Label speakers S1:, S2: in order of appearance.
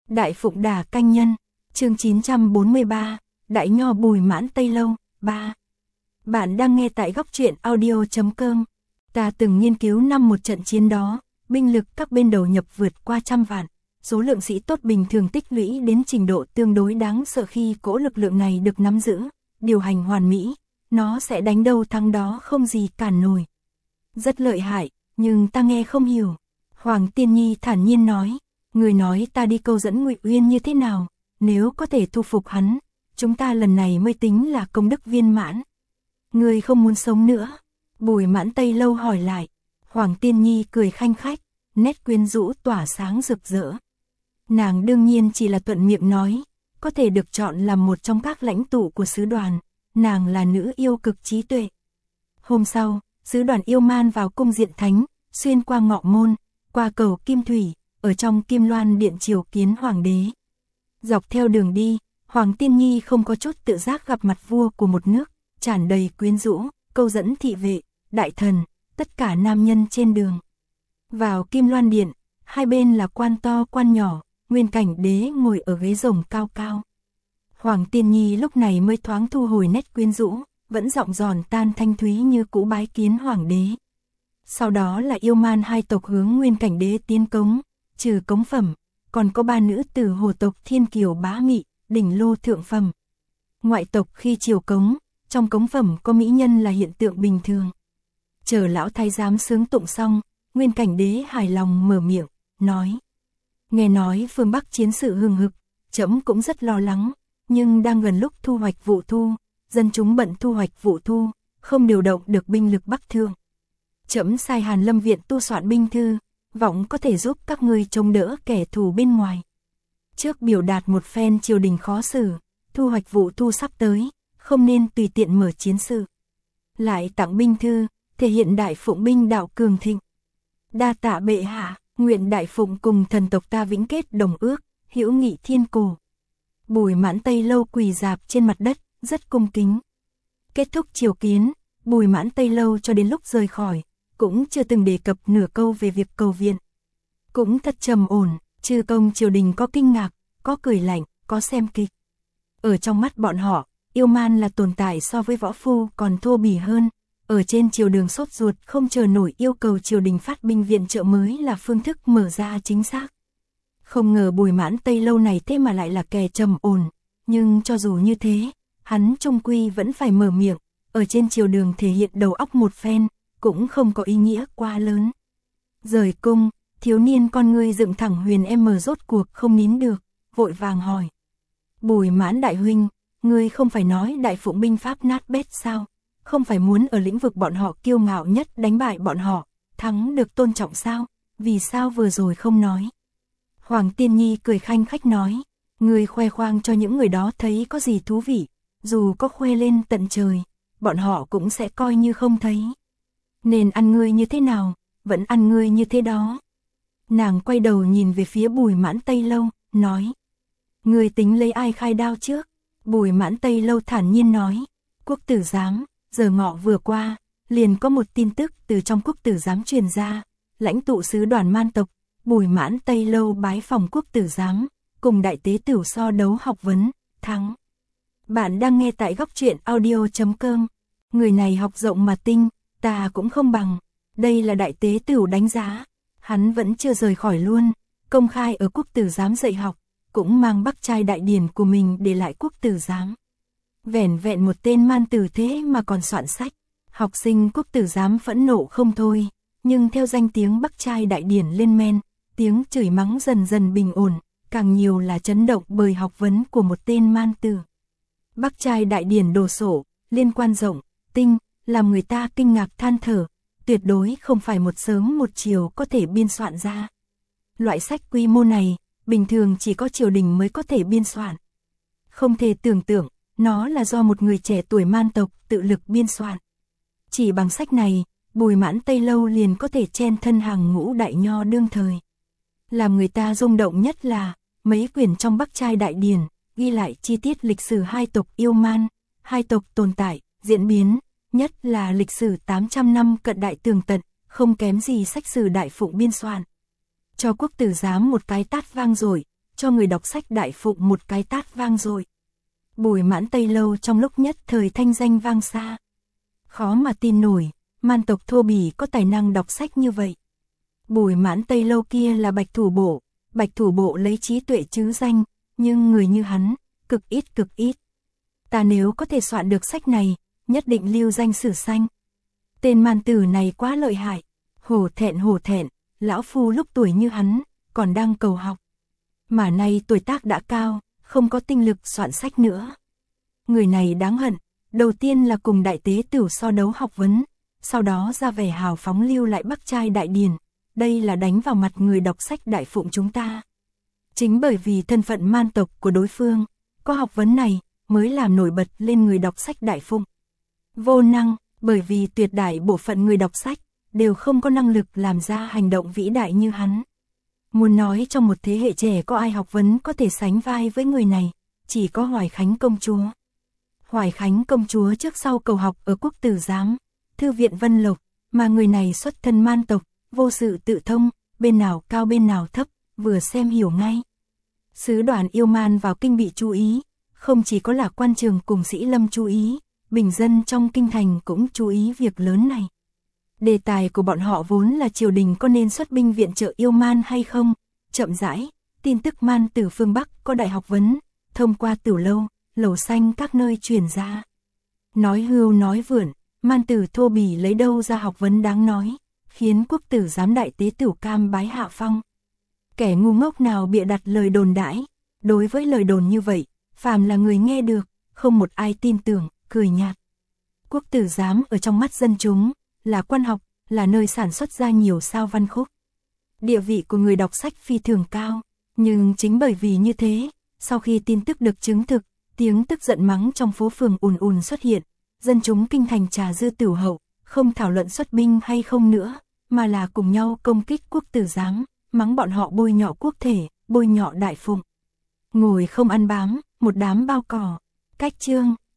S1: Đại Phụng Đà Canh Nhân, chương 943, Đại Nho Bùi Mãn Tây Lâu, 3. Bạn đang nghe tại góc truyện audio.com. Ta từng nghiên cứu năm một trận chiến đó, binh lực các bên đầu nhập vượt qua 100 vạn, số lượng sĩ tốt bình thường tích lũy đến trình độ tương đối đáng sợ. Khi cỗ lực lượng này được nắm giữ, điều hành hoàn mỹ, nó sẽ đánh đâu thắng đó không gì cản nổi. Rất lợi hại, nhưng ta nghe không hiểu. Hoàng Tiên Nhi thản nhiên nói, người nói ta đi câu dẫn Ngụy Uyên như thế nào, nếu có thể thu phục hắn, chúng ta lần này mới tính là công đức viên mãn. Người không muốn sống nữa? Bùi Mãn Tây Lâu hỏi lại. Hoàng Tiên Nhi cười khanh khách, nét quyến rũ tỏa sáng rực rỡ. Nàng đương nhiên chỉ là thuận miệng nói, có thể được chọn làm một trong các lãnh tụ của sứ đoàn, nàng là nữ yêu cực trí tuệ. Hôm sau, sứ đoàn yêu man vào cung Diện Thánh, xuyên qua Ngọ Môn, qua cầu Kim Thủy, ở trong Kim Loan Điện triều kiến hoàng đế. Dọc theo đường đi, Hoàng Tiên Nhi không có chút tự giác gặp mặt vua của một nước, tràn đầy quyến rũ, câu dẫn thị vệ, đại thần, tất cả nam nhân trên đường. Vào Kim Loan Điện, hai bên là quan to quan nhỏ, Nguyên Cảnh Đế ngồi ở ghế rồng cao cao. Hoàng Tiên Nhi lúc này mới thoáng thu hồi nét quyến rũ, vẫn giọng giòn tan thanh thúy như cũ bái kiến hoàng đế. Sau đó là yêu man hai tộc hướng Nguyên Cảnh Đế tiến cống, trừ cống phẩm, còn có ba nữ tử hồ tộc Thiên Kiều Bá Mị, Đỉnh Lô thượng phẩm. Ngoại tộc khi triều cống, trong cống phẩm có mỹ nhân là hiện tượng bình thường. Chờ lão thái giám sướng tụng xong, Nguyên Cảnh Đế hài lòng mở miệng, nói: nghe nói phương Bắc chiến sự hừng hực, trẫm cũng rất lo lắng, nhưng đang gần lúc thu hoạch vụ thu, dân chúng bận thu hoạch vụ thu, không điều động được binh lực Bắc Thượng. Trẫm sai Hàn Lâm Viện tu soạn binh thư, vọng có thể giúp các ngươi chống đỡ kẻ thù bên ngoài. Trước biểu đạt một phen triều đình khó xử, thu hoạch vụ thu sắp tới, không nên tùy tiện mở chiến sự. Lại tặng binh thư, thể hiện Đại Phụng binh đạo cường thịnh. Đa tạ bệ hạ, nguyện Đại Phụng cùng thần tộc ta vĩnh kết đồng ước, hữu nghị thiên cổ. Bùi Mãn Tây Lâu quỳ rạp trên mặt đất, rất cung kính. Kết thúc triều kiến, Bùi Mãn Tây Lâu cho đến lúc rời khỏi, cũng chưa từng đề cập nửa câu về việc cầu viện. Cũng thật trầm ổn, chư công triều đình có kinh ngạc, có cười lạnh, có xem kịch. Ở trong mắt bọn họ, yêu man là tồn tại so với võ phu còn thô bỉ hơn. Ở trên triều đường sốt ruột không chờ nổi yêu cầu triều đình phát binh viện trợ mới là phương thức mở ra chính xác. Không ngờ Bùi Mãn Tây Lâu này thế mà lại là kẻ trầm ổn, nhưng cho dù như thế, hắn trung quy vẫn phải mở miệng, ở trên triều đường thể hiện đầu óc một phen, cũng không có ý nghĩa quá lớn. Rời cung, thiếu niên con ngươi dựng thẳng huyền rốt cuộc không nín được, vội vàng hỏi: Bùi Mãn đại huynh, ngươi không phải nói Đại Phụng binh pháp nát bét sao? Không phải muốn ở lĩnh vực bọn họ kiêu ngạo nhất đánh bại bọn họ, thắng được tôn trọng sao? Vì sao vừa rồi không nói? Hoàng Tiên Nhi cười khanh khách nói, ngươi khoe khoang cho những người đó thấy có gì thú vị, dù có khoe lên tận trời, bọn họ cũng sẽ coi như không thấy. Nên ăn ngươi như thế nào, vẫn ăn ngươi như thế đó. Nàng quay đầu nhìn về phía Bùi Mãn Tây Lâu, nói: ngươi tính lấy ai khai đao trước? Bùi Mãn Tây Lâu thản nhiên nói: Quốc tử giám. Giờ ngọ vừa qua, liền có một tin tức từ trong Quốc tử giám truyền ra, lãnh tụ sứ đoàn man tộc, Bùi Mãn Tây Lâu bái phòng Quốc tử giám, cùng đại tế tửu so đấu học vấn, thắng. Bạn đang nghe tại góc truyện audio.com. Người này học rộng mà tinh, ta cũng không bằng. Đây là đại tế tửu đánh giá. Hắn vẫn chưa rời khỏi luôn, công khai ở Quốc tử giám dạy học, cũng mang Bắc Trai đại điển của mình để lại Quốc tử giám. Vẻn vẹn một tên man tử thế mà còn soạn sách. Học sinh Quốc tử giám phẫn nộ không thôi, nhưng theo danh tiếng Bắc Trai đại điển lên men, tiếng chửi mắng dần dần bình ổn, càng nhiều là chấn động bởi học vấn của một tên man tử. Bắc Trai đại điển đồ sổ, liên quan rộng, tinh, làm người ta kinh ngạc than thở, tuyệt đối không phải một sớm một chiều có thể biên soạn ra. Loại sách quy mô này, bình thường chỉ có triều đình mới có thể biên soạn. Không thể tưởng tượng, nó là do một người trẻ tuổi man tộc tự lực biên soạn. Chỉ bằng sách này, Bùi Mãn Tây Lâu liền có thể chen thân hàng ngũ đại nho đương thời. Làm người ta rung động nhất là, mấy quyển trong Bắc Trai đại điển, ghi lại chi tiết lịch sử hai tộc yêu man, hai tộc tồn tại, diễn biến, nhất là lịch sử 800 năm cận đại tường tận, không kém gì sách sử Đại Phụng biên soạn. Cho Quốc tử giám một cái tát vang rồi, cho người đọc sách Đại Phụng một cái tát vang dội. Bùi Mãn Tây Lâu trong lúc nhất thời thanh danh vang xa. Khó mà tin nổi, man tộc thô bỉ có tài năng đọc sách như vậy. Bùi Mãn Tây Lâu kia là Bạch Thủ Bộ lấy trí tuệ chứ danh, nhưng người như hắn, cực ít. Ta nếu có thể soạn được sách này, nhất định lưu danh sử xanh. Tên man tử này quá lợi hại, hổ thẹn, lão phu lúc tuổi như hắn, còn đang cầu học. Mà nay tuổi tác đã cao, không có tinh lực soạn sách nữa. Người này đáng hận, đầu tiên là cùng đại tế tửu so đấu học vấn, sau đó ra vẻ hào phóng lưu lại Bắc Trai Đại Điển, đây là đánh vào mặt người đọc sách Đại Phụng chúng ta. Chính bởi vì thân phận man tộc của đối phương, có học vấn này, mới làm nổi bật lên người đọc sách Đại Phụng. Vô năng, bởi vì tuyệt đại bộ phận người đọc sách, đều không có năng lực làm ra hành động vĩ đại như hắn. Muốn nói trong một thế hệ trẻ có ai học vấn có thể sánh vai với người này, chỉ có Hoài Khánh công chúa. Hoài Khánh công chúa trước sau cầu học ở Quốc Tử Giám, Thư viện Vân Lộc, mà người này xuất thân man tộc, vô sự tự thông, bên nào cao bên nào thấp, vừa xem hiểu ngay. Sứ đoàn yêu man vào kinh bị chú ý, không chỉ có là quan trường cùng sĩ lâm chú ý, bình dân trong kinh thành cũng chú ý việc lớn này. Đề tài của bọn họ vốn là triều đình có nên xuất binh viện trợ yêu man hay không, chậm rãi, tin tức man từ phương Bắc có đại học vấn, thông qua Tửu Lâu, Lầu Xanh các nơi truyền ra. Nói hưu nói vượn, man tử thô bỉ lấy đâu ra học vấn đáng nói, khiến Quốc Tử Giám đại tế tửu cam bái hạ phong. Kẻ ngu ngốc nào bịa đặt lời đồn đãi, đối với lời đồn như vậy, phàm là người nghe được, không một ai tin tưởng, cười nhạt. Quốc Tử Giám ở trong mắt dân chúng, là quan học, là nơi sản xuất ra nhiều sao văn khúc. Địa vị của người đọc sách phi thường cao, nhưng chính bởi vì như thế, sau khi tin tức được chứng thực, tiếng tức giận mắng trong phố phường ùn xuất hiện, dân chúng kinh thành trà dư tửu hậu, không thảo luận xuất binh hay không nữa, mà là cùng nhau công kích Quốc Tử Giám, mắng bọn họ bôi nhọ quốc thể, bôi nhọ Đại Phụng. Ngồi không ăn bám, một đám bao cỏ. Cách chương